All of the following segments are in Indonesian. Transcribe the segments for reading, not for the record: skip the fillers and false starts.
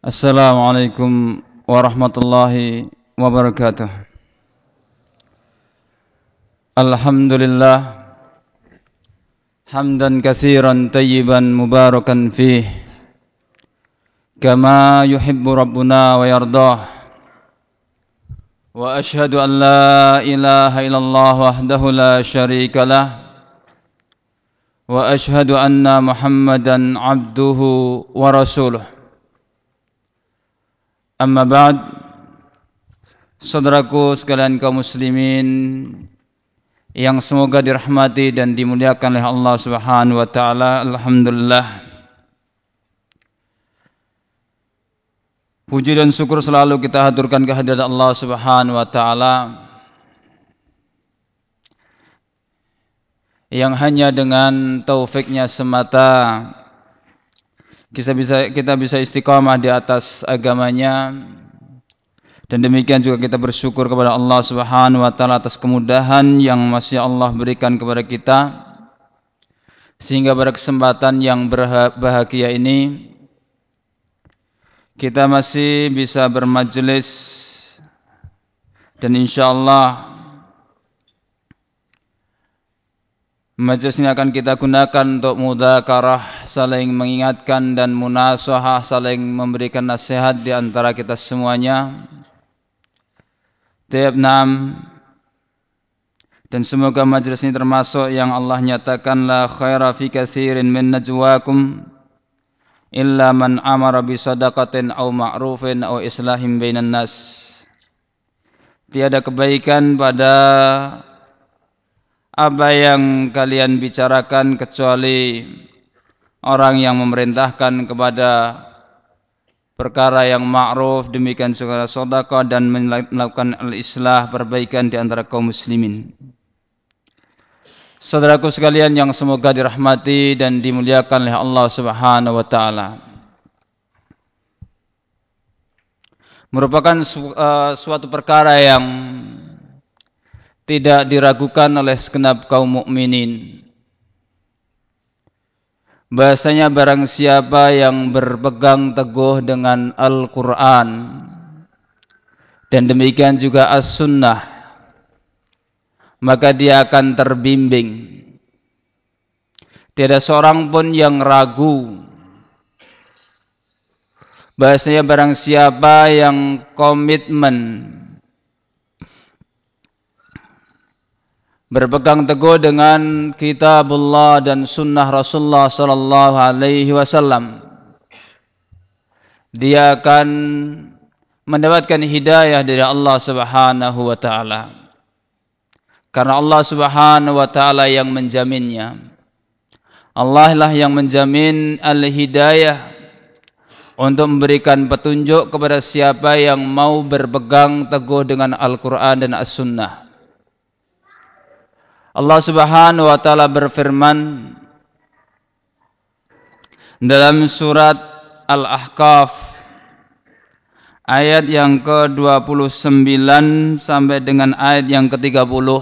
Assalamualaikum warahmatullahi wabarakatuh. Alhamdulillah hamdan katsiran tayyiban mubarakan fih kama yuhibbu rabbuna wa yardah. Wa ashhadu an la ilaha illallah wahdahu la syarika lah wa ashhadu anna Muhammadan abduhu wa rasuluh. Amma ba'd, saudaraku sekalian kaum muslimin yang semoga dirahmati dan dimuliakan oleh Allah Subhanahu wa taala. Alhamdulillah, puji dan syukur selalu kita haturkan kehadirat Allah Subhanahu wa taala yang hanya dengan taufiknya semata kita bisa istiqamah di atas agamanya, dan demikian juga kita bersyukur kepada Allah Subhanahu wa taala atas kemudahan yang masih Allah berikan kepada kita, sehingga pada kesempatan yang berbahagia ini kita masih bisa bermajelis, dan insyaallah majelis ini akan kita gunakan untuk mudzakarah, saling mengingatkan dan munasahah, saling memberikan nasihat di antara kita semuanya. Dan semoga majelis ini termasuk yang Allah nyatakan la khaira fi katsirin min najwakum illa man amara bi shadaqatin aw ma'rufin aw islahin bainan nas. Tiada kebaikan pada apa yang kalian bicarakan kecuali orang yang memerintahkan kepada perkara yang ma'ruf, demikian juga sedekah dan melakukan al-islah, perbaikan di antara kaum muslimin. Saudaraku sekalian yang semoga dirahmati dan dimuliakan oleh Allah Subhanahu wa taala, merupakan suatu perkara yang tidak diragukan oleh segenap kaum mukminin, bahasanya barang siapa yang berpegang teguh dengan Al-Quran dan demikian juga As-Sunnah, maka dia akan terbimbing. Tiada seorang pun yang ragu bahasanya barang siapa yang komitmen berpegang teguh dengan kitabullah dan sunnah Rasulullah sallallahu alaihi wasallam, dia akan mendapatkan hidayah dari Allah Subhanahu wa taala. Karena Allah Subhanahu wa taala yang menjaminnya. Allah lah yang menjamin al-hidayah untuk memberikan petunjuk kepada siapa yang mau berpegang teguh dengan Al-Quran dan As-Sunnah. Allah Subhanahu wa taala berfirman dalam surat Al-Ahqaf ayat yang ke-29 sampai dengan ayat yang ke-30,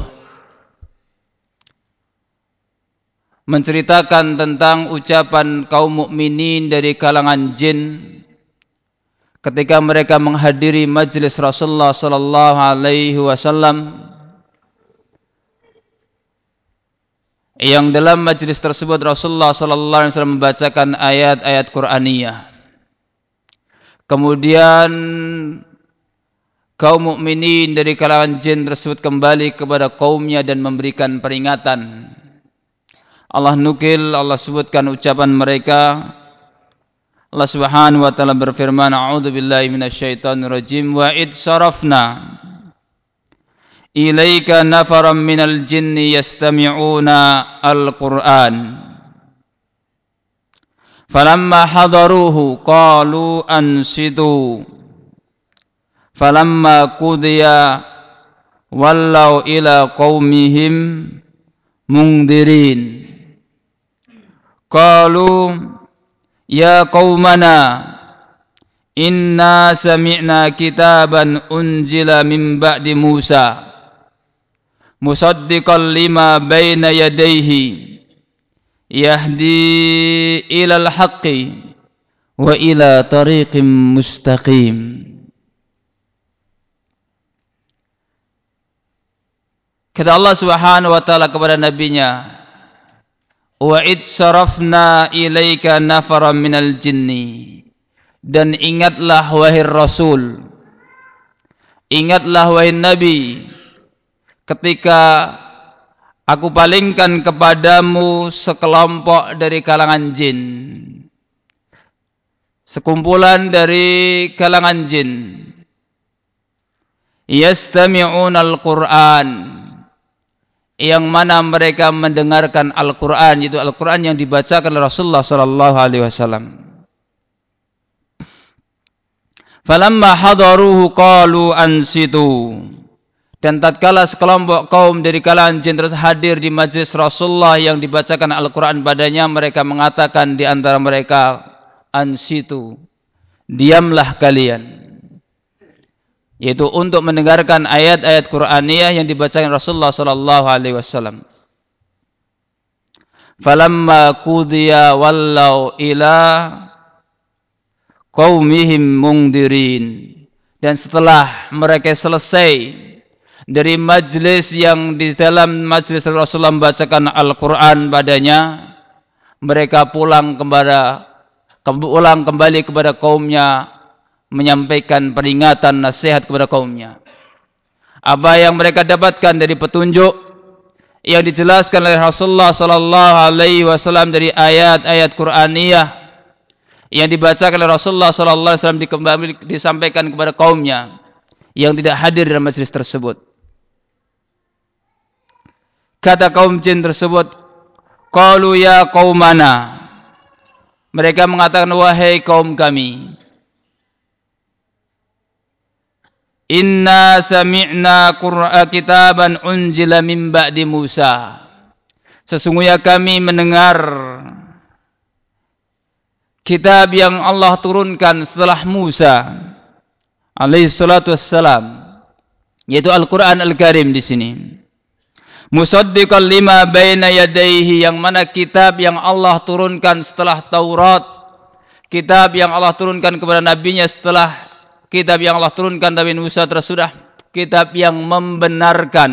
menceritakan tentang ucapan kaum mukminin dari kalangan jin ketika mereka menghadiri majelis Rasulullah sallallahu alaihi wasallam, yang dalam majelis tersebut Rasulullah sallallahu alaihi wasallam membacakan ayat-ayat Qur'aniyah. Kemudian kaum mukminin dari kalangan jin tersebut kembali kepada kaumnya dan memberikan peringatan. Allah nukil, Allah sebutkan ucapan mereka. Allah Subhanahu wa taala berfirman, a'udzu billahi minasyaitonir rajim, wa id sarafna ilaika nafaram minal jinni yastami'una al-Qur'an falamma hadaruhu qalu ansitu falamma qudiya wallau ila qaumihim mundirin qalu ya qaumana inna sami'na kitaban unzila min ba'di Musa musaddiqan lima baina yadayhi yahdi ilal haqqi wa ila tariqim mustaqim. Kata Allah Subhanahu wa taala kepada nabinya, wa id sarafna ilaika nafaran minal jinni. Dan ingatlah wahai Rasul, ingatlah wahai Nabi, ketika aku palingkan kepadamu sekelompok dari kalangan jin, sekumpulan dari kalangan jin, yastami'una al-Qur'an, yang mana mereka mendengarkan Al-Qur'an, yaitu Al-Qur'an yang dibacakan oleh Rasulullah sallallahu alaihi wasallam. Falamma hadaruhu qalu ansitu. Dan tatkala sekelompok kaum dari kalangan jin terus hadir di majlis Rasulullah yang dibacakan Al-Qur'an padanya, mereka mengatakan di antara mereka, ansitu, diamlah kalian. Yaitu untuk mendengarkan ayat-ayat Qur'aniyah yang dibacakan Rasulullah sallallahu alaihi wasallam. Falamma qudiya wallau ila qaumihim mungdirin. Dan setelah mereka selesai dari majlis yang di dalam majlis Rasulullah membacakan Al-Qur'an padanya, mereka pulang kembali kepada kaumnya, menyampaikan peringatan nasihat kepada kaumnya. Apa yang mereka dapatkan dari petunjuk yang dijelaskan oleh Rasulullah sallallahu alaihi wasallam dari ayat-ayat Qur'aniyah yang dibacakan oleh Rasulullah sallallahu alaihi wasallam disampaikan kepada kaumnya yang tidak hadir dalam majelis tersebut. Kata kaum jin tersebut, qalu ya qaumana, mereka mengatakan, wahai kaum kami, inna sami'na kitaban unjila min ba'di Musa. Sesungguhnya kami mendengar kitab yang Allah turunkan setelah Musa alaihi salatu wassalam, yaitu Al-Qur'an Al-Karim di sini. Musaddiqan lima baina yadayhi, yang mana kitab yang Allah turunkan setelah Taurat, kitab yang Allah turunkan kepada nabinya setelah kitab yang Allah turunkan Nabi Musa tersebut, kitab yang membenarkan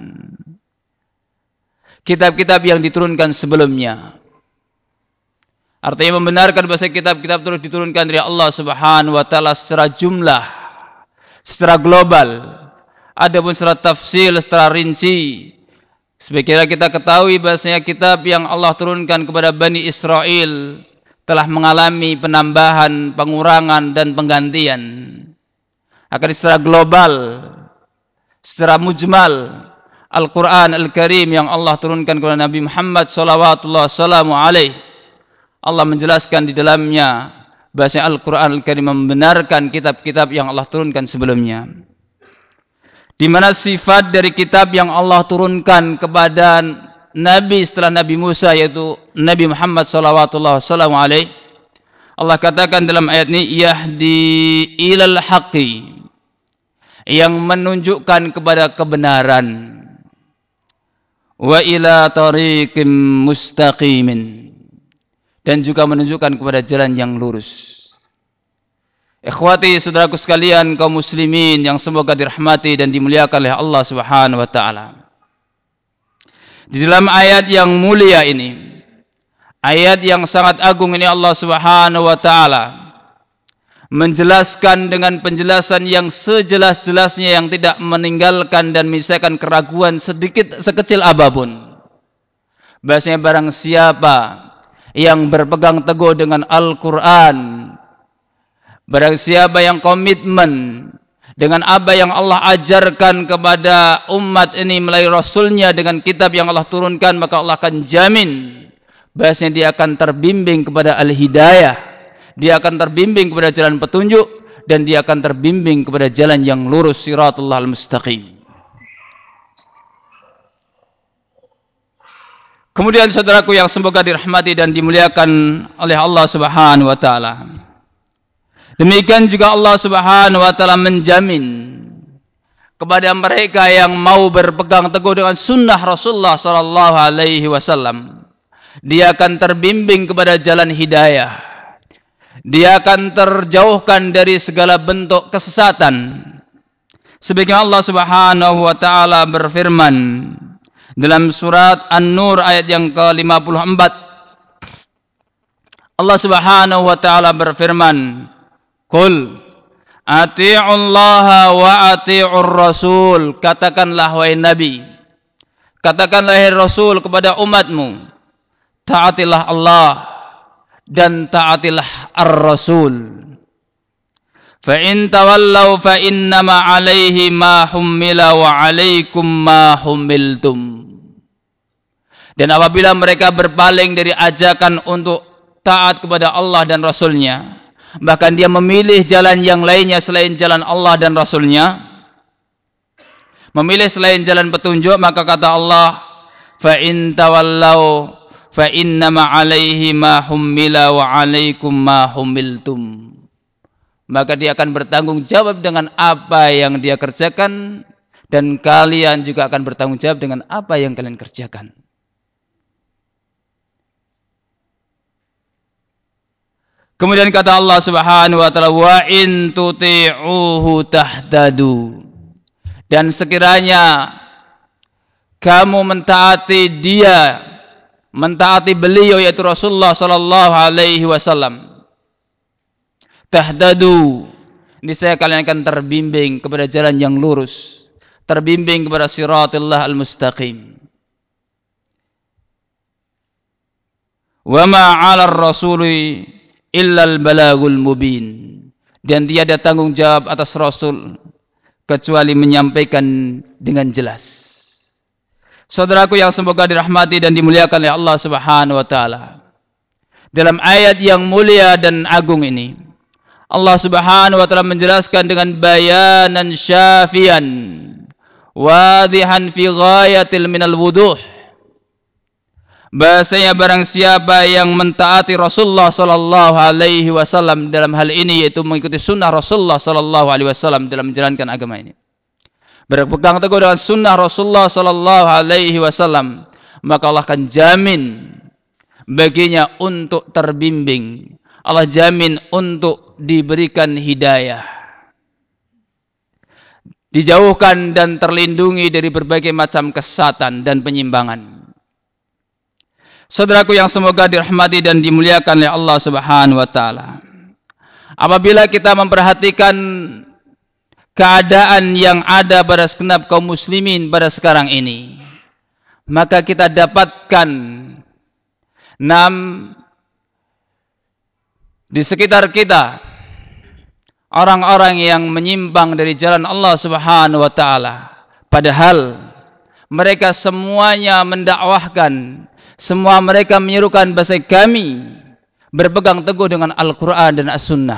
kitab-kitab yang diturunkan sebelumnya. Artinya membenarkan bahwa kitab-kitab terus diturunkan dari Allah Subhanahu wa taala secara jumlah, secara global. Adapun secara tafsil, secara rinci, sebagaimana kita ketahui bahasanya kitab yang Allah turunkan kepada Bani Israel telah mengalami penambahan, pengurangan dan penggantian. Akan secara global, secara mujmal, Al-Quran Al-Karim yang Allah turunkan kepada Nabi Muhammad SAW, Allah menjelaskan di dalamnya bahasa Al-Quran Al-Karim membenarkan kitab-kitab yang Allah turunkan sebelumnya. Di mana sifat dari kitab yang Allah turunkan kepada Nabi setelah Nabi Musa, yaitu Nabi Muhammad SAW, Allah katakan dalam ayat ini, yahdi ilal haqqi, yang menunjukkan kepada kebenaran, wa ila tariqim mustaqimin, dan juga menunjukkan kepada jalan yang lurus. Ikhwati, saudaraku sekalian, kaum muslimin yang semoga dirahmati dan dimuliakan oleh Allah Subhanahu wa taala. Di dalam ayat yang mulia ini, ayat yang sangat agung ini, Allah Subhanahu wa taala menjelaskan dengan penjelasan yang sejelas-jelasnya, yang tidak meninggalkan dan menyisakan keraguan sedikit sekecil apapun. Bahasanya barang siapa yang berpegang teguh dengan Al-Quran, barang siapa yang komitmen dengan apa yang Allah ajarkan kepada umat ini melalui Rasulnya dengan kitab yang Allah turunkan, maka Allah akan jamin bahasanya dia akan terbimbing kepada al-hidayah, dia akan terbimbing kepada jalan petunjuk, dan dia akan terbimbing kepada jalan yang lurus, siratullah al-mustaqim. Kemudian saudaraku yang semoga dirahmati dan dimuliakan oleh Allah Subhanahu wa taala, demikian juga Allah Subhanahu wa taala menjamin kepada mereka yang mau berpegang teguh dengan sunnah Rasulullah sallallahu alaihi wasallam, dia akan terbimbing kepada jalan hidayah. dia akan terjauhkan dari segala bentuk kesesatan. Sebagaimana Allah Subhanahu wa taala berfirman dalam surat An-Nur ayat yang ke-54. Allah Subhanahu wa taala berfirman, "Qul ati'ullaha wa ati'ur rasul." Katakanlah wahai Nabi, katakanlah wahai Rasul kepada umatmu, taatilah Allah dan taatilah Ar-Rasul. Fa in tawallaw fa innama 'alaihi ma hummila wa 'alaikum ma hummiltum. Dan apabila mereka berpaling dari ajakan untuk taat kepada Allah dan Rasulnya, bahkan dia memilih jalan yang lainnya selain jalan Allah dan Rasulnya, memilih selain jalan petunjuk, maka kata Allah, fa in tawallaw fa innama 'alaihi ma hummila wa 'alaikum ma hummiltum. Maka dia akan bertanggung jawab dengan apa yang dia kerjakan, dan kalian juga akan bertanggung jawab dengan apa yang kalian kerjakan. Kemudian kata Allah Subhanahu wa taala, wa in tuti'uhu tahtadu. Dan sekiranya kamu mentaati dia, mentaati beliau yaitu Rasulullah sallallahu alaihi wasallam, tahdadu, niscaya kalian akan terbimbing kepada jalan yang lurus, terbimbing kepada siratillah al-mustaqim. Wa ma 'alar rasuli illa al-balagul mubin. Dan tiada tanggung jawab atas Rasul kecuali menyampaikan dengan jelas. Saudaraku yang semoga dirahmati dan dimuliakan oleh Allah Subhanahu wa taala, dalam ayat yang mulia dan agung ini Allah Subhanahu wa taala menjelaskan dengan bayanan syafian wadihan fi ghayatil minal wuduh, bahasanya barang siapa yang mentaati Rasulullah sallallahu alaihi wasallam dalam hal ini, yaitu mengikuti sunnah Rasulullah sallallahu alaihi wasallam dalam menjalankan agama ini, berpegang teguh dengan sunnah Rasulullah sallallahu alaihi wasallam, maka Allah akan jamin baginya untuk terbimbing, Allah jamin untuk diberikan hidayah, dijauhkan dan terlindungi dari berbagai macam kesesatan dan penyimpangan. Saudaraku yang semoga dirahmati dan dimuliakan oleh Allah Subhanahu wa taala, apabila kita memperhatikan keadaan yang ada pada segenap kaum muslimin pada sekarang ini, maka kita dapatkan di sekitar kita orang-orang yang menyimpang dari jalan Allah Subhanahu wa taala, padahal mereka semuanya mendakwahkan, semua mereka menyerukan bahasa kami berpegang teguh dengan Al-Qur'an dan As-Sunnah.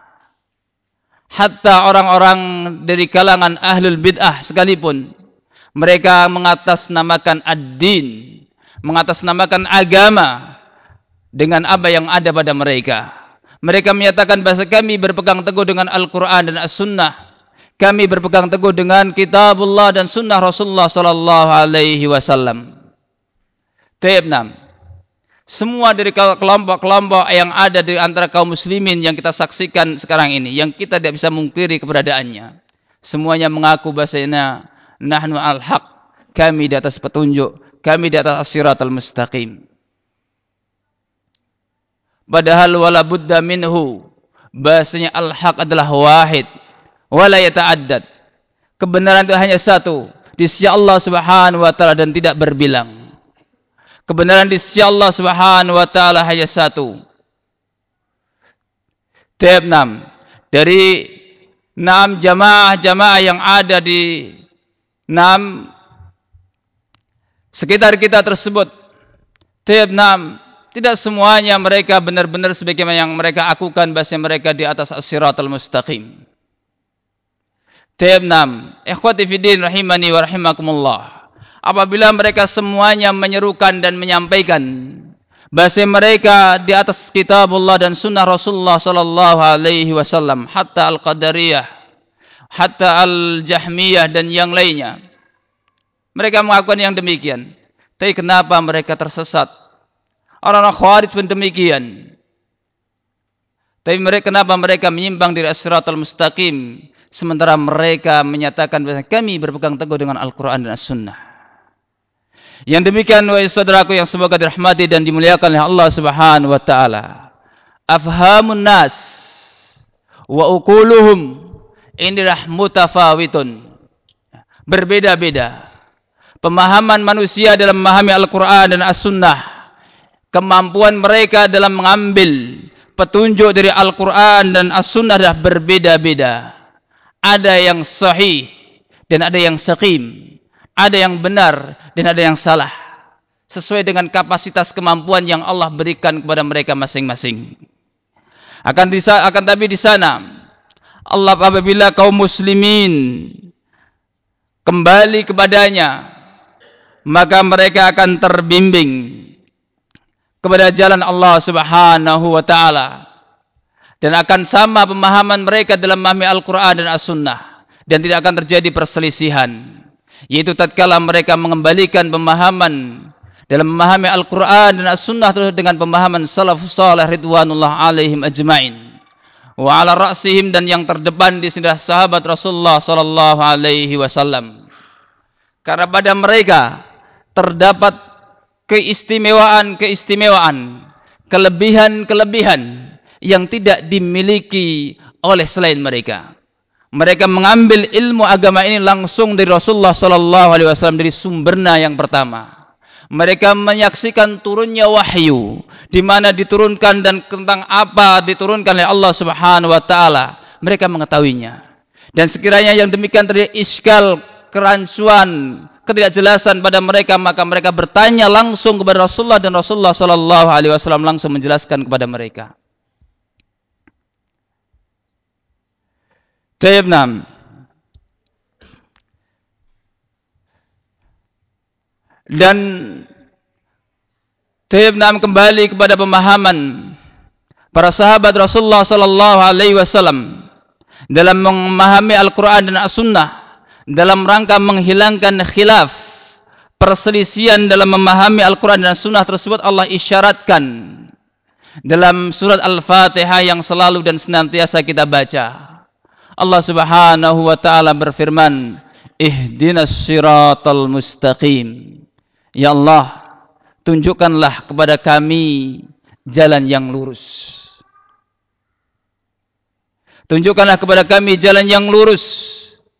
Hatta orang-orang dari kalangan ahlul bid'ah sekalipun, mereka mengatasnamakan ad-din, mengatasnamakan agama dengan apa yang ada pada mereka. Mereka menyatakan bahasa kami berpegang teguh dengan Al-Quran dan As-Sunnah, kami berpegang teguh dengan Kitabullah dan Sunnah Rasulullah sallallahu alaihi wasallam. Semua dari kelompok-kelompok yang ada di antara kaum muslimin yang kita saksikan sekarang ini, yang kita tidak bisa mungkiri keberadaannya, semuanya mengaku bahasanya nahnu al-haq, kami di atas petunjuk, kami di atas as-siratal mustaqim. Padahal wala budda minhu, bahasanya al-haq adalah wahid wala yata'addad. Kebenaran itu hanya satu di sisi Allah Subhanahu wa taala dan tidak berbilang. Kebenaran di sisi Allah Subhanahu wa taala hanya satu. Dari 6 jamaah yang ada di 6 sekitar kita tersebut, tidak semuanya mereka benar-benar sebagaimana yang mereka akukan bahasa mereka di atas as-siratal mustaqim. Ikhwati fiddin rahimani wa rahimakumullah, apabila mereka semuanya menyerukan dan menyampaikan bahasa mereka di atas kitabullah dan sunnah Rasulullah sallallahu alaihi wasallam, hatta al-qadariyah, hatta al-jahmiyah dan yang lainnya, mereka mengakukan yang demikian. Tapi kenapa mereka tersesat? Orang-orang Khawarij pun demikian. Tapi kenapa mereka menyimpang dari as-siratal mustaqim sementara mereka menyatakan bahwa kami berpegang teguh dengan Al-Qur'an dan As-Sunnah. Yang demikian wahai saudaraku yang semoga dirahmati dan dimuliakan oleh Allah Subhanahu wa taala. Afhamun nas wa uquluhum indirah mutafawitun. Berbeda-beda. Pemahaman manusia dalam memahami Al-Qur'an dan As-Sunnah, kemampuan mereka dalam mengambil petunjuk dari Al-Quran dan As-Sunnah adalah berbeda-beda. Ada yang sahih dan ada yang saqim. Ada yang benar dan ada yang salah. Sesuai dengan kapasitas kemampuan yang Allah berikan kepada mereka masing-masing. Akan tapi di sana Allah apabila kaum muslimin kembali kepadanya, maka mereka akan terbimbing kepada jalan Allah Subhanahu wa taala, dan akan sama pemahaman mereka dalam memahami Al-Qur'an dan As-Sunnah, dan tidak akan terjadi perselisihan, yaitu tatkala mereka mengembalikan pemahaman dalam memahami Al-Qur'an dan As-Sunnah terus dengan pemahaman salafus salih ridwanullah alaihim ajmain, wa ala ra'sihim, dan yang terdepan di sini sahabat Rasulullah sallallahu alaihi wasallam. Karena pada mereka terdapat keistimewaan, kelebihan yang tidak dimiliki oleh selain mereka. Mereka mengambil ilmu agama ini langsung dari Rasulullah sallallahu alaihi wasallam, dari sumbernya yang pertama. Mereka menyaksikan turunnya wahyu, di mana diturunkan dan tentang apa diturunkan oleh Allah Subhanahu wa taala. Mereka mengetahuinya. Dan sekiranya yang demikian terjadi iskal, kerancuan, ketidakjelasan pada mereka, maka mereka bertanya langsung kepada Rasulullah, dan Rasulullah sallallahu alaihi wasallam langsung menjelaskan kepada mereka. Tayyibnam. Dan tayyibnam kembali kepada pemahaman para sahabat Rasulullah sallallahu alaihi wasallam dalam memahami Al-Qur'an dan As-Sunnah, dalam rangka menghilangkan khilaf, perselisihan dalam memahami Al-Quran dan Sunnah tersebut. Allah isyaratkan dalam surat Al-Fatihah yang selalu dan senantiasa kita baca. Allah Subhanahu wa taala berfirman, ihdinas siratal mustaqim. Ya Allah, tunjukkanlah kepada kami jalan yang lurus. Tunjukkanlah kepada kami jalan yang lurus.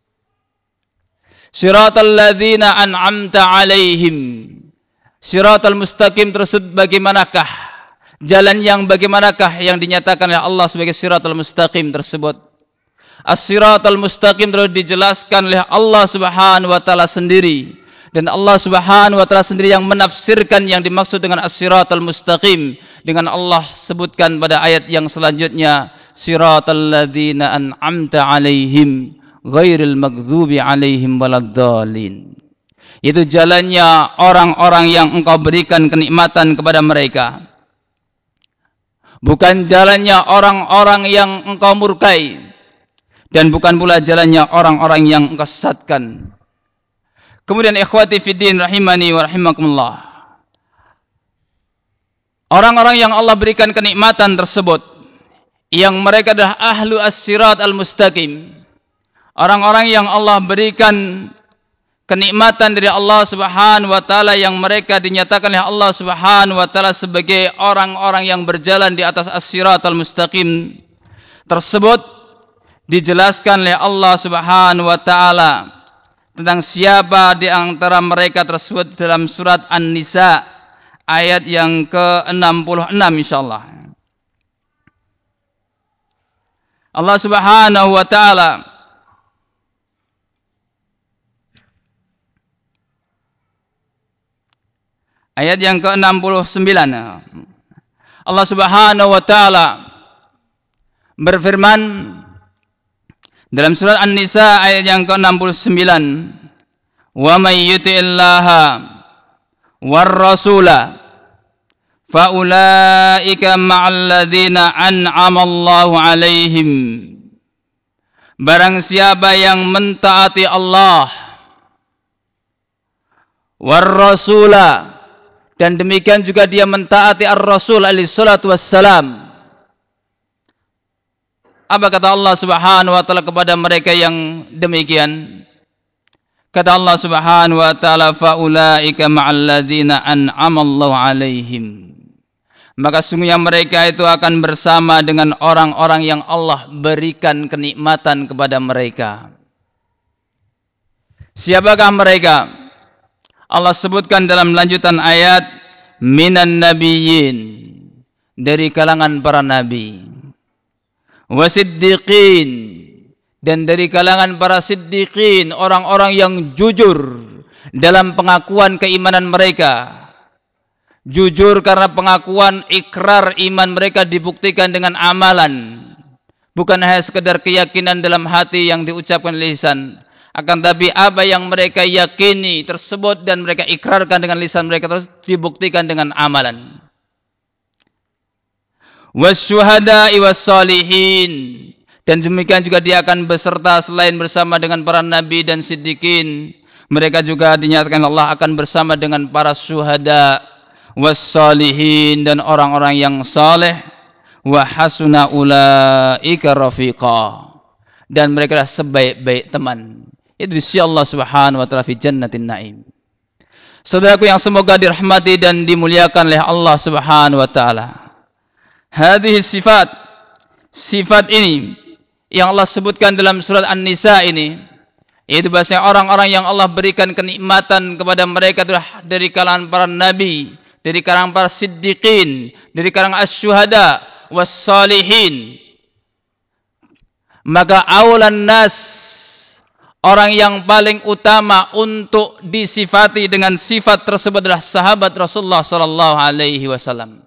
Siratal ladzina an'amta alaihim. Siratal mustaqim tersebut bagaimanakah? Jalan yang bagaimanakah yang dinyatakan oleh Allah sebagai siratal mustaqim tersebut? As-siratal mustaqim terus dijelaskan oleh Allah Subhanahu wa taala sendiri, dan Allah Subhanahu wa taala sendiri yang menafsirkan yang dimaksud dengan as-siratal mustaqim, dengan Allah sebutkan pada ayat yang selanjutnya, siratal ladzina an'amta alaihim ghairil maghdubi alaihim waladdallin. Itu jalannya orang-orang yang engkau berikan kenikmatan kepada mereka, bukan jalannya orang-orang yang engkau murkai, dan bukan pula jalannya orang-orang yang engkau sesatkan. Kemudian ikhwati fiddin rahimani wa rahimakumullah, orang-orang yang Allah berikan kenikmatan tersebut, yang mereka adalah ahlu as-sirat al-mustaqim, orang-orang yang Allah berikan kenikmatan dari Allah Subhanahu wa taala, yang mereka dinyatakan oleh Allah Subhanahu wa taala sebagai orang-orang yang berjalan di atas as-siratal mustaqim tersebut, dijelaskan oleh Allah Subhanahu wa taala tentang siapa di antara mereka tersebut dalam surat An-Nisa ayat yang ke-66 insyaallah. Allah Subhanahu wa taala ayat yang ke-69, Allah Subhanahu wa taala berfirman dalam surat An-Nisa ayat yang ke-69, wa may yuti'illaha war rasula fa ulaika ma'al ladzina an'amallahu alaihim. Barang siapa yang mentaati Allah war rasula, dan demikian juga dia mentaati ar-Rasul alaihi salatu wassalam, Apa kata Allah Subhanahu wa taala kepada mereka yang demikian? Kata Allah Subhanahu wa taala, faulaika ma'al ladzina an'amallahu 'alaihim. Maka sungguhnya mereka itu akan bersama dengan orang-orang yang Allah berikan kenikmatan kepada mereka. Siapakah mereka? Allah sebutkan dalam lanjutan ayat, minan nabiyyin, dari kalangan para nabi, wasiddiqin, dan dari kalangan para siddiqin, orang-orang yang jujur dalam pengakuan keimanan mereka. Jujur karena pengakuan ikrar iman mereka dibuktikan dengan amalan, bukan hanya sekedar keyakinan dalam hati yang diucapkan lisan, akan tapi apa yang mereka yakini tersebut dan mereka ikrarkan dengan lisan mereka terus dibuktikan dengan amalan. Wasyuhada'i wassalihin, dan demikian juga dia akan beserta selain bersama dengan para nabi dan siddiqin, mereka juga dinyatakan Allah akan bersama dengan para syuhada wassalihin, dan orang-orang yang saleh, wa hasuna ulaika rafiqa, dan mereka adalah sebaik-baik teman. Itu di sisi Allah Subhanahu wa taala fi jannatin na'im. Saudaraku yang semoga dirahmati dan dimuliakan oleh Allah Subhanahu wa taala. Hadhihi sifat ini yang Allah sebutkan dalam surat An-Nisa ini, yaitu bahasanya orang-orang yang Allah berikan kenikmatan kepada mereka adalah dari kalangan para nabi, dari kalangan para siddiqin, dari kalangan asy-syuhada was-salihin. Maka aulan nas, orang yang paling utama untuk disifati dengan sifat tersebut adalah sahabat Rasulullah sallallahu alaihi wasallam.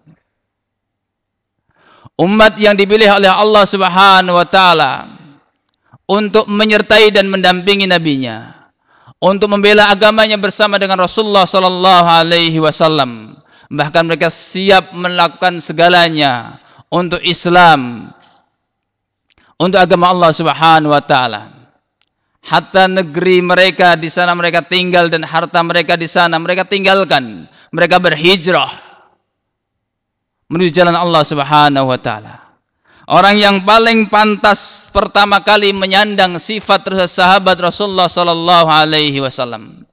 Umat yang dipilih oleh Allah Subhanahu wa taala untuk menyertai dan mendampingi nabinya, untuk membela agamanya bersama dengan Rasulullah sallallahu alaihi wasallam. Bahkan mereka siap melakukan segalanya untuk Islam, untuk agama Allah Subhanahu wa taala. Hatta negeri mereka di sana mereka tinggal dan harta mereka di sana mereka tinggalkan. Mereka berhijrah menuju jalan Allah Subhanahu wa taala. Orang yang paling pantas pertama kali menyandang sifat sahabat Rasulullah sallallahu alaihi wasallam.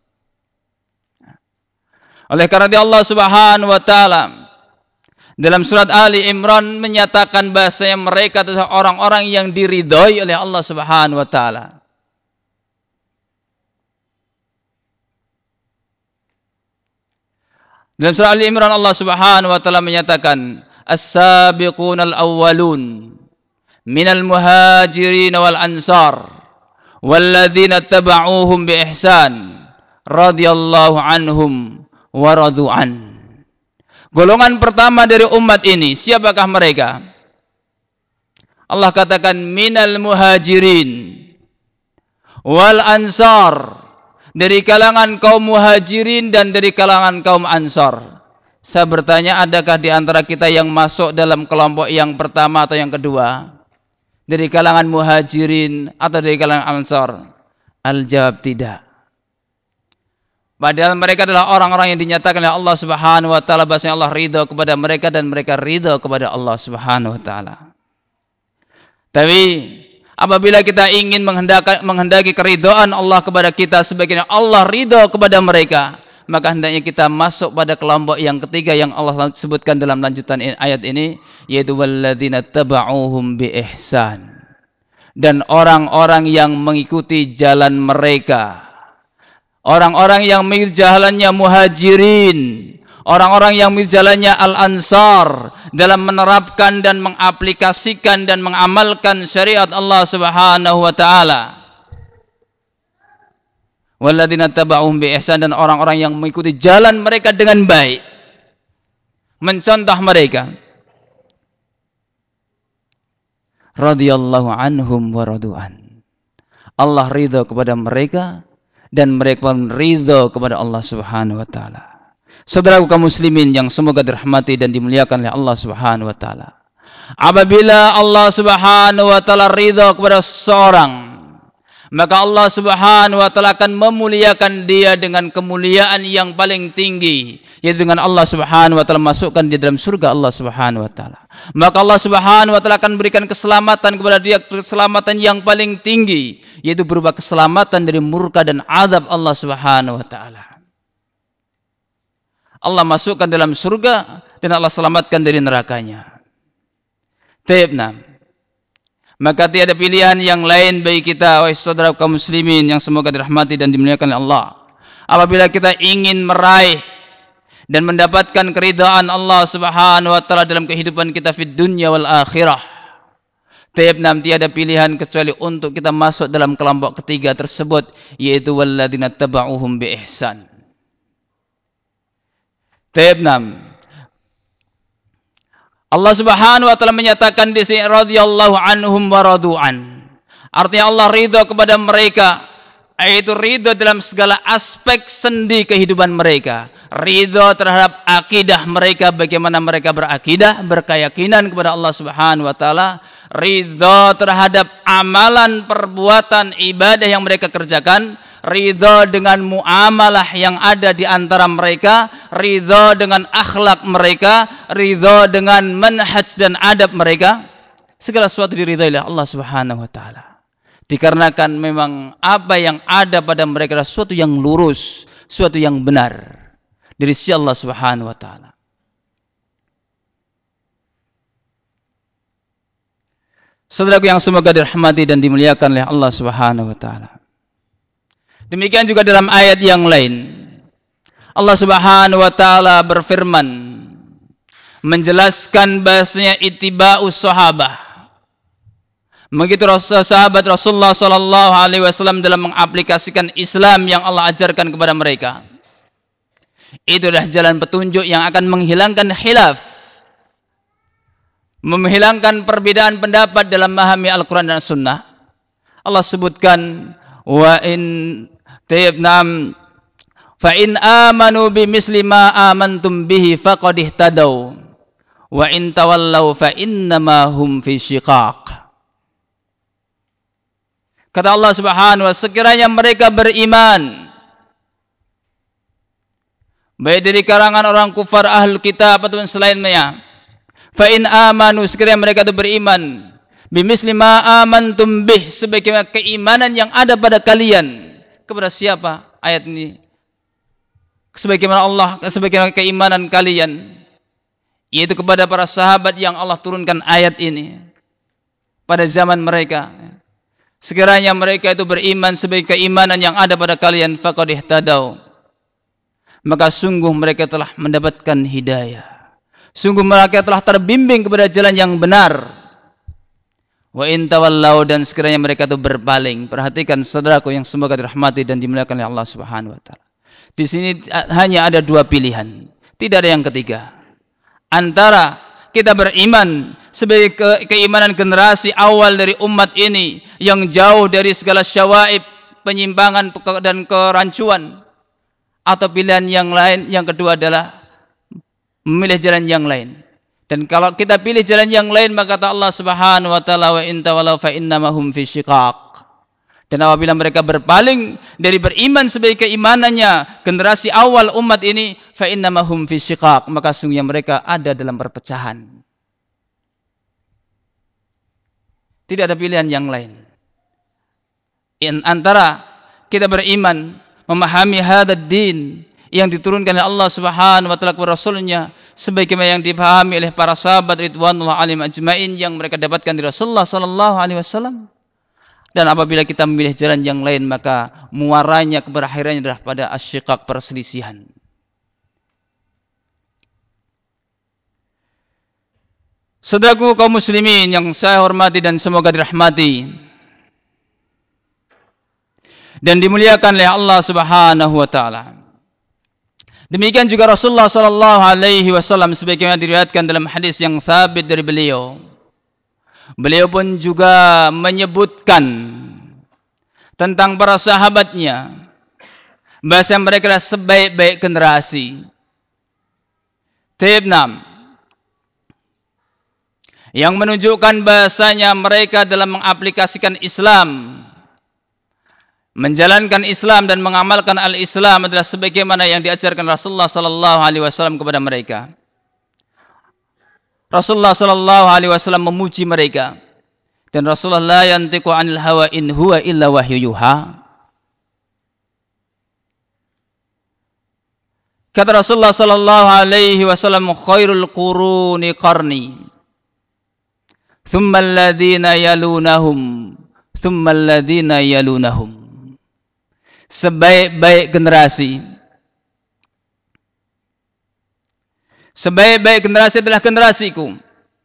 Oleh karena itu Allah Subhanahu wa taala dalam surat Ali Imran menyatakan bahasanya mereka adalah orang-orang yang diridhai oleh Allah Subhanahu wa taala. Dalam surah Ali Imran Allah Subhanahu wa taala menyatakan, as-sabiqunal awwalun minal muhajirin wal ansar walladzina tabauhum bi ihsan radhiyallahu anhum wa radu an. Golongan pertama dari umat ini, siapakah mereka? Allah katakan minal muhajirin wal ansar, dari kalangan kaum muhajirin dan dari kalangan kaum ansar. Saya bertanya, adakah di antara kita yang masuk dalam kelompok yang pertama atau yang kedua? Dari kalangan muhajirin atau dari kalangan ansar? Al-jawab tidak. Padahal mereka adalah orang-orang yang dinyatakan oleh Allah Subhanahu wa taala bahwasanya Allah ridha kepada mereka dan mereka ridha kepada Allah Subhanahu wa taala. Tapi apabila kita ingin menghendaki keridhaan Allah kepada kita sebagaimana Allah ridha kepada mereka, maka hendaknya kita masuk pada kelompok yang ketiga yang Allah sebutkan dalam lanjutan ayat ini, yaitu walladzina tabauhum bi ihsan, dan orang-orang yang mengikuti jalan mereka, orang-orang yang mengikuti jalannya muhajirin, orang-orang yang mengikuti jalannya al-ansar dalam menerapkan dan mengaplikasikan dan mengamalkan syariat Allah Subhanahu wa taala. Walladzina tabauhum bi ihsan, dan orang-orang yang mengikuti jalan mereka dengan baik, mencontoh mereka. Radhiyallahu anhum wa radu'an. Allah ridha kepada mereka dan mereka pun ridha kepada Allah Subhanahu wa taala. Saudaraku kaum muslimin yang semoga dirahmati dan dimuliakan oleh Allah Subhanahu wa taala. Apabila Allah Subhanahu wa taala ridha kepada seorang, maka Allah Subhanahu wa taala akan memuliakan dia dengan kemuliaan yang paling tinggi, yaitu dengan Allah Subhanahu wa taala masukkan di dalam surga Allah Subhanahu wa taala. Maka Allah Subhanahu wa taala akan berikan keselamatan kepada dia, keselamatan yang paling tinggi, yaitu berupa keselamatan dari murka dan azab Allah Subhanahu wa taala. Allah masukkan dalam surga dan Allah selamatkan dari nerakanya. Taibna. Maka tiada pilihan yang lain bagi kita, wahai saudara kaum muslimin yang semoga dirahmati dan dimuliakan oleh Allah. Apabila kita ingin meraih dan mendapatkan keridhaan Allah Subhanahu wa taala dalam kehidupan kita fid dunya wal akhirah. Tiada pilihan kecuali untuk kita masuk dalam kelompok ketiga tersebut, yaitu walladzina tabauhum bi ihsan. Allah Subhanahu wa taala menyatakan di sini radhiyallahu anhum wa radu'an. Artinya Allah ridha kepada mereka, yaitu ridha dalam segala aspek sendi kehidupan mereka. Ridha terhadap akidah mereka, bagaimana mereka berakidah, berkeyakinan kepada Allah Subhanahu wa taala. Ridha terhadap amalan, perbuatan, ibadah yang mereka kerjakan. Ridha dengan muamalah yang ada di antara mereka, ridha dengan akhlak mereka, ridha dengan manhaj dan adab mereka. Segala sesuatu diridhai oleh Allah Subhanahu wa taala. Dikarenakan memang apa yang ada pada mereka adalah sesuatu yang lurus, sesuatu yang benar dari sisi Allah Subhanahu wa taala. Saudaraku yang semoga dirahmati dan dimuliakan oleh Allah Subhanahu wa taala. Demikian juga dalam ayat yang lain. Allah Subhanahu wa taala berfirman menjelaskan bahasanya ittiba'us sahabah. Begitu sahabat Rasulullah sallallahu alaihi wasallam dalam mengaplikasikan Islam yang Allah ajarkan kepada mereka. Itu adalah jalan petunjuk yang akan menghilangkan khilaf, menghilangkan perbedaan pendapat dalam memahami Al-Quran dan Sunnah. Allah sebutkan wa in tayyibnam fa in amanu bimisli ma amantum bihi faqad ihtadaw wa in tawallaw fa innama hum fi shiqaq. Kata Allah Subhanahu wa taala, sekiranya mereka beriman, baik dari kalangan orang kufar ahlul kitab ataupun selainnya, fa in amanu, sekiranya mereka itu beriman, bimisli ma amantum bih, sebagaimana keimanan yang ada pada kalian. Kepada siapa ayat ini? Sebagaimana Allah, sebagaimana keimanan kalian, yaitu kepada para sahabat yang Allah turunkan ayat ini pada zaman mereka. Sekiranya mereka itu beriman sebagai keimanan yang ada pada kalian, faqad ihtadaw, maka sungguh mereka telah mendapatkan hidayah. Sungguh mereka telah terbimbing kepada jalan yang benar. Wa in tawallaw, dan sekiranya mereka itu berpaling. Perhatikan saudaraku yang semoga dirahmati dan dimuliakan oleh Allah Subhanahu wa taala. Di sini hanya ada dua pilihan, tidak ada yang ketiga. Antara kita beriman sebagai keimanan generasi awal dari umat ini yang jauh dari segala syawaib, penyimpangan dan kerancuan, atau pilihan yang lain, yang kedua adalah memilih jalan yang lain. Dan kalau kita pilih jalan yang lain, maka kata Allah Subhanahu wa taala, wa in tawallaw fa innamahum fi shiqaq. Dan apabila mereka berpaling dari beriman sebagai keimanannya generasi awal umat ini, fa innamahum fi shiqaq, maka sungguhnya mereka ada dalam perpecahan. Tidak ada pilihan yang lain. Antara kita beriman, memahami hadad din yang diturunkan oleh Allah Subhanahu wa taala kepada Rasulnya, sebagaimana yang dipahami oleh para sahabat ridwanullah alaihim ajmain yang mereka dapatkan dari Rasulullah sallallahu alaihi wasallam. Dan apabila kita memilih jalan yang lain, maka muaranya, keberakhirannya adalah pada asyiqaq, perselisihan. Saudaraku kaum muslimin yang saya hormati dan semoga dirahmati dan dimuliakan oleh Allah Subhanahu wa taala. Demikian juga Rasulullah sallallahu alaihi wasallam sebagaimana diriwayatkan dalam hadis yang sabit dari beliau. Beliau pun juga menyebutkan tentang para sahabatnya, bahasa mereka adalah sebaik-baik generasi. Taibnam, yang menunjukkan bahasanya mereka dalam mengaplikasikan Islam menjalankan Islam dan mengamalkan al-Islam adalah sebagaimana yang diajarkan Rasulullah sallallahu alaihi wasallam kepada mereka. Rasulullah sallallahu alaihi wasallam memuji mereka, dan Rasulullah la yantiqu 'anil hawa in huwa illa wahyu yuha. Kata Rasulullah sallallahu alaihi wasallam, khairul quruni qarni, thumma alladhina yalunahum, thumma alladhina yalunahum. Sebaik-baik generasi adalah generasiku.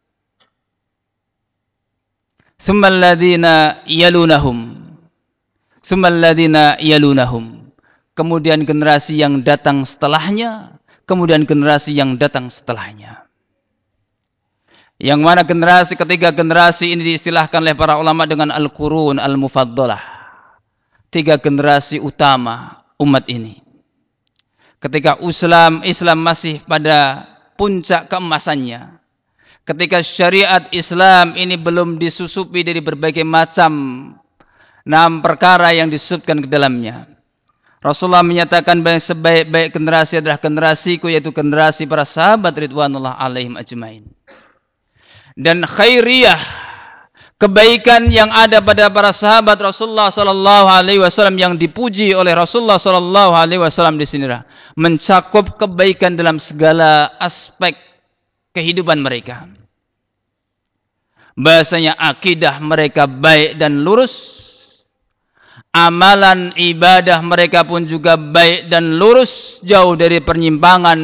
Thumma alladhina yalunahum, thumma alladhina yalunahum. Kemudian generasi yang datang setelahnya, kemudian generasi yang datang setelahnya. Yang mana ketiga generasi ini diistilahkan oleh para ulama dengan al-qurun al-mufaddalah. 3 generasi utama umat ini. Ketika Islam masih pada puncak keemasannya, ketika syariat Islam ini belum disusupi dari berbagai macam perkara yang disebutkan ke dalamnya, Rasulullah menyatakan bahwa sebaik-baik generasi adalah generasiku, yaitu generasi para sahabat ridwanullah alaihim ajmain. Dan khairiyah, kebaikan yang ada pada para sahabat Rasulullah sallallahu alaihi wasallam yang dipuji oleh Rasulullah sallallahu alaihi wasallam di sinilah mencakup kebaikan dalam segala aspek kehidupan mereka. Bahasanya akidah mereka baik dan lurus, amalan ibadah mereka pun juga baik dan lurus, jauh dari penyimpangan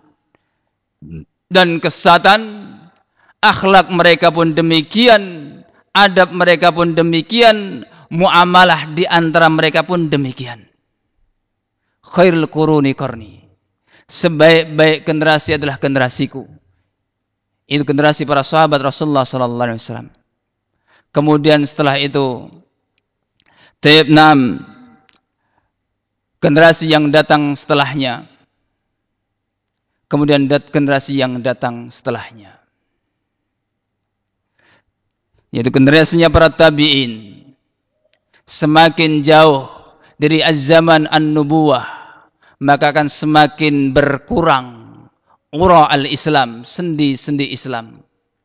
dan kesesatan. Akhlak mereka pun demikian, adab mereka pun demikian, muamalah di antara mereka pun demikian. Khairul quruni qarni, sebaik-baik generasi adalah generasiku. Itu generasi para sahabat Rasulullah sallallahu alaihi wasallam. Kemudian setelah itu generasi yang datang setelahnya, kemudian generasi yang datang setelahnya, yaitu generasinya para tabi'in. Semakin jauh dari az-zaman an-nubuwah, maka akan semakin berkurang ura al-Islam, sendi-sendi Islam.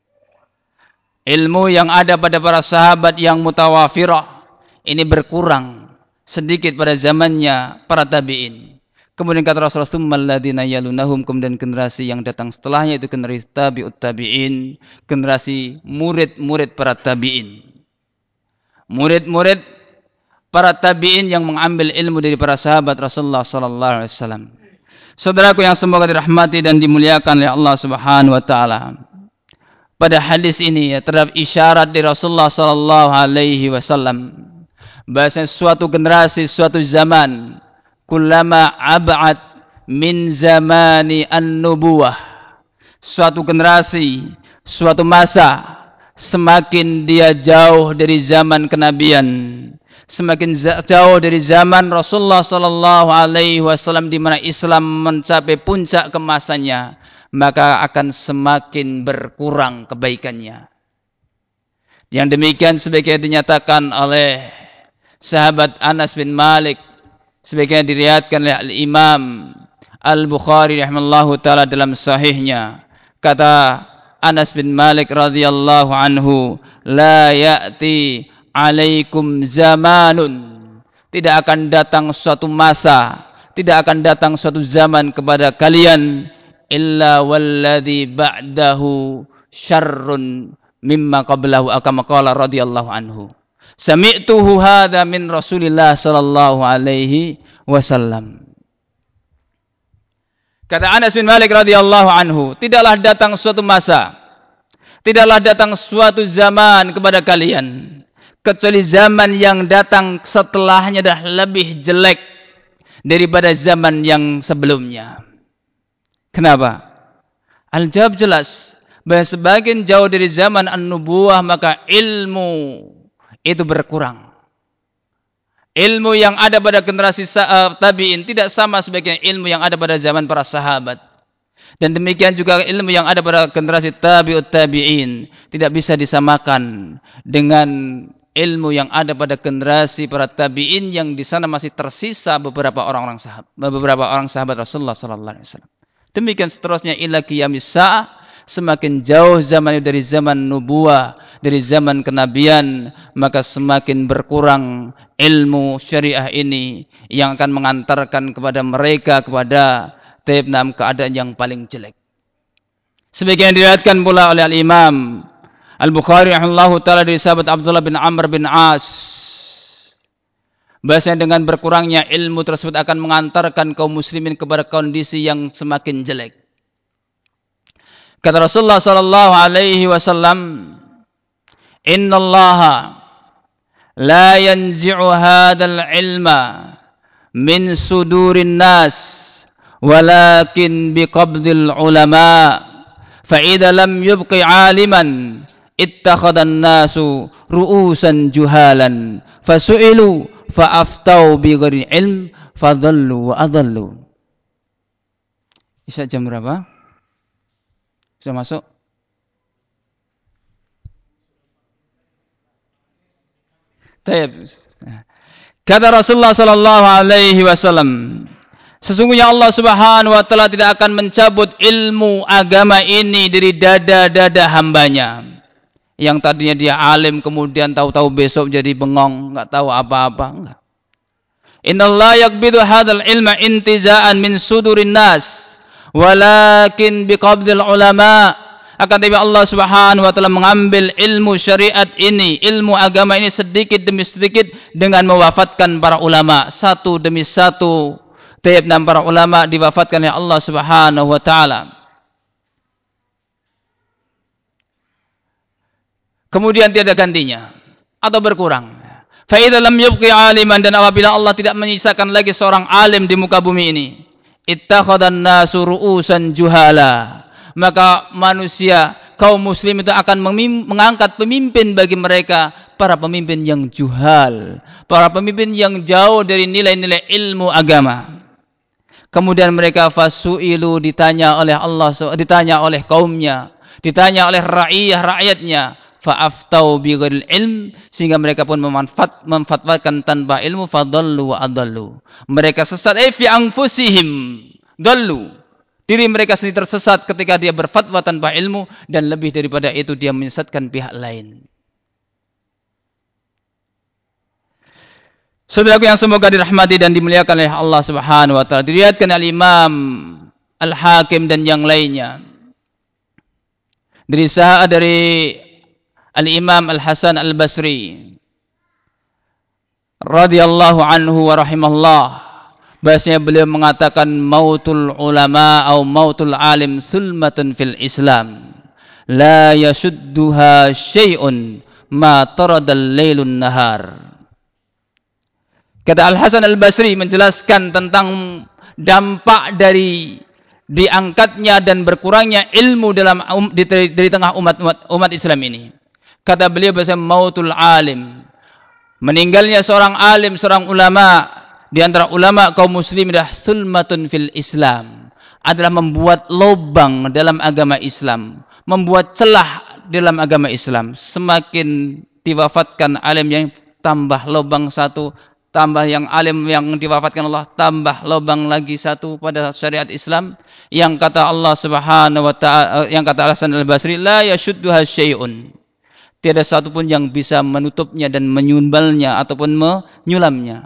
Ilmu yang ada pada para sahabat yang mutawafirah ini berkurang sedikit pada zamannya para tabi'in. Kemudian kata Rasulullah, tsummal ladzina yalunahum, kemudian generasi yang datang setelahnya itu generasi tabi'ut tabi'in, generasi murid-murid para tabi'in. Murid-murid para tabi'in yang mengambil ilmu dari para sahabat Rasulullah sallallahu alaihi wasallam. Saudaraku yang semoga dirahmati dan dimuliakan oleh Allah Subhanahu wa taala. Pada hadis ini terdapat isyarat dari Rasulullah sallallahu alaihi wasallam bahwasanya suatu generasi, suatu zaman, kullama ab'ad min zamani an-nubuwah, suatu generasi, suatu masa, semakin dia jauh dari zaman kenabian, semakin jauh dari zaman Rasulullah sallallahu alaihi wasallam di mana Islam mencapai puncak kemasannya, maka akan semakin berkurang kebaikannya. Yang demikian sebagaimana dinyatakan oleh sahabat Anas bin Malik, sebagaimana diriwayatkan oleh Al-Imam Al-Bukhari rahimahullahu taala dalam sahihnya. Kata Anas bin Malik radhiyallahu anhu, la ya'ti alaikum zamanun, tidak akan datang suatu masa, tidak akan datang suatu zaman kepada kalian, illa walladhi ba'dahu syarrun mimma qablahu, kama qala radhiyallahu anhu. Sami'tuhu hadza min Rasulillah sallallahu alaihi wasallam. Kata Anas bin Malik radhiyallahu anhu, tidaklah datang suatu masa, tidaklah datang suatu zaman kepada kalian kecuali zaman yang datang setelahnya dah lebih jelek daripada zaman yang sebelumnya. Kenapa? Al-jawab jelas, bahwa sebagian jauh dari zaman an-nubuwah maka ilmu itu berkurang. Ilmu yang ada pada generasi tabi'in tidak sama sebagai ilmu yang ada pada zaman para sahabat. Dan demikian juga ilmu yang ada pada generasi tabi'ut tabi'in tidak bisa disamakan dengan ilmu yang ada pada generasi para tabi'in yang di sana masih tersisa beberapa orang sahabat Rasulullah sallallahu alaihi wasallam. Demikian seterusnya ila qiyamis sa'a, semakin jauh zaman dari zaman nubuwah, dari zaman kenabian, maka semakin berkurang ilmu syariah ini yang akan mengantarkan kepada mereka kepada keadaan yang paling jelek. Sebagaimana diriwayatkan pula oleh Al-Imam Al-Bukhari rahimahullahu taala dari sahabat Abdullah bin Amr bin As, bahasanya dengan berkurangnya ilmu tersebut akan mengantarkan kaum muslimin kepada kondisi yang semakin jelek. Kata Rasulullah sallallahu alaihi wasallam, "Innallaha la yanzi'u hadzal ilma min sudurin nas, walakin biqabdil ulama. Fa idza lam yubqi 'aliman ittakhadhan nasu ru'usan juhalan fasu'ilu fa'aftau bighairi ilm fadhallu wa adhallu." Isya jam berapa? Sudah masuk? Tayyib. Kata Rasulullah sallallahu alaihi wasallam, sesungguhnya Allah Subhanahu wa taala tidak akan mencabut ilmu agama ini dari dada-dada hambanya. Yang tadinya dia alim kemudian tahu-tahu besok jadi bengong, enggak tahu apa-apa, enggak. Innallaha yaqbidu hadzal ilma intiza'an min sudurin nas, walakin biqabdil ulama. Akan tetapi Allah Subhanahu wa taala mengambil ilmu syariat ini, ilmu agama ini sedikit demi sedikit dengan mewafatkan para ulama, satu demi satu. Para ulama diwafatkan oleh Allah Subhanahu wa taala. Kemudian tiada gantinya atau berkurang. Fa idza lam yubqi 'aliman, dan apabila Allah tidak menyisakan lagi seorang alim di muka bumi ini, ittakhadhan nasu ru'usan juhala, maka manusia kaum muslim itu akan mengangkat pemimpin bagi mereka, para pemimpin yang juhal, para pemimpin yang jauh dari nilai-nilai ilmu agama. Kemudian mereka fasu'ilu, ditanya oleh Allah, ditanya oleh kaumnya, ditanya oleh rakyatnya, fa'aftau bighairil ilm, sehingga mereka pun memfatwakan tanpa ilmu, fadhallu wa adhallu. Mereka sesat fi anfusihim dallu. Diri mereka sendiri tersesat ketika dia berfatwa tanpa ilmu, dan lebih daripada itu dia menyesatkan pihak lain. Saudaraku yang semoga dirahmati dan dimuliakan oleh Allah Subhanahu wa taala, diriwayatkan Al-Imam Al-Hakim dan yang lainnya dari Al-Imam Al-Hasan Al-Basri radhiyallahu anhu wa rahimahullah, bahasanya beliau mengatakan, mautul ulama atau mautul alim sulmatun fil Islam, la yashudduha syai'un ma taradal lailun nahar. Kata Al-Hasan Al-Basri menjelaskan tentang dampak dari diangkatnya dan berkurangnya ilmu dari tengah umat Islam ini. Kata beliau bahasa mautul alim, meninggalnya seorang alim, seorang ulama di antara ulama kaum muslim, adalah sulmatun fil Islam, adalah membuat lubang dalam agama Islam, membuat celah dalam agama Islam. Semakin diwafatkan alim yang tambah lubang satu, tambah yang alim yang diwafatkan Allah, tambah lubang lagi satu pada syariat Islam. Yang kata Allah Subhanahu wa taala, yang kata Al-Hasan Al-Basri, la yashudduha syai'un, tiada satu pun yang bisa menutupnya dan menyumbalnya ataupun menyulamnya.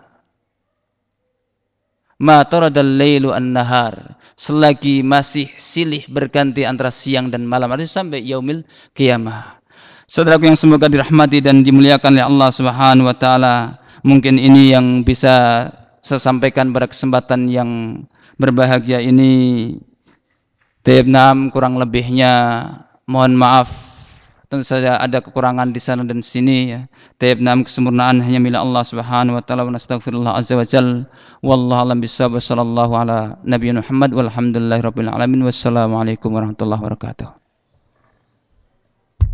Ma taradal lailu an-nahar, selagi masih silih berganti antara siang dan malam, artinya sampai yaumil qiyamah. Saudaraku yang semoga dirahmati dan dimuliakan oleh Allah Subhanahu wa taala, mungkin ini yang bisa saya sampaikan pada kesempatan yang berbahagia ini. Kurang lebihnya mohon maaf. Tentu saja ada kekurangan di sana dan sini ya. Kesempurnaan hanya milik Allah Subhanahu wa taala, wa nastaghfirullah azza wa jalla. Wallahu a'lam bishawab. Sallallahu ala nabiyina Muhammad walhamdulillahirabbil alamin. Wassalamualaikum warahmatullahi wabarakatuh.